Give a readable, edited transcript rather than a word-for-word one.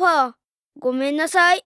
ファー、ごめんなさい。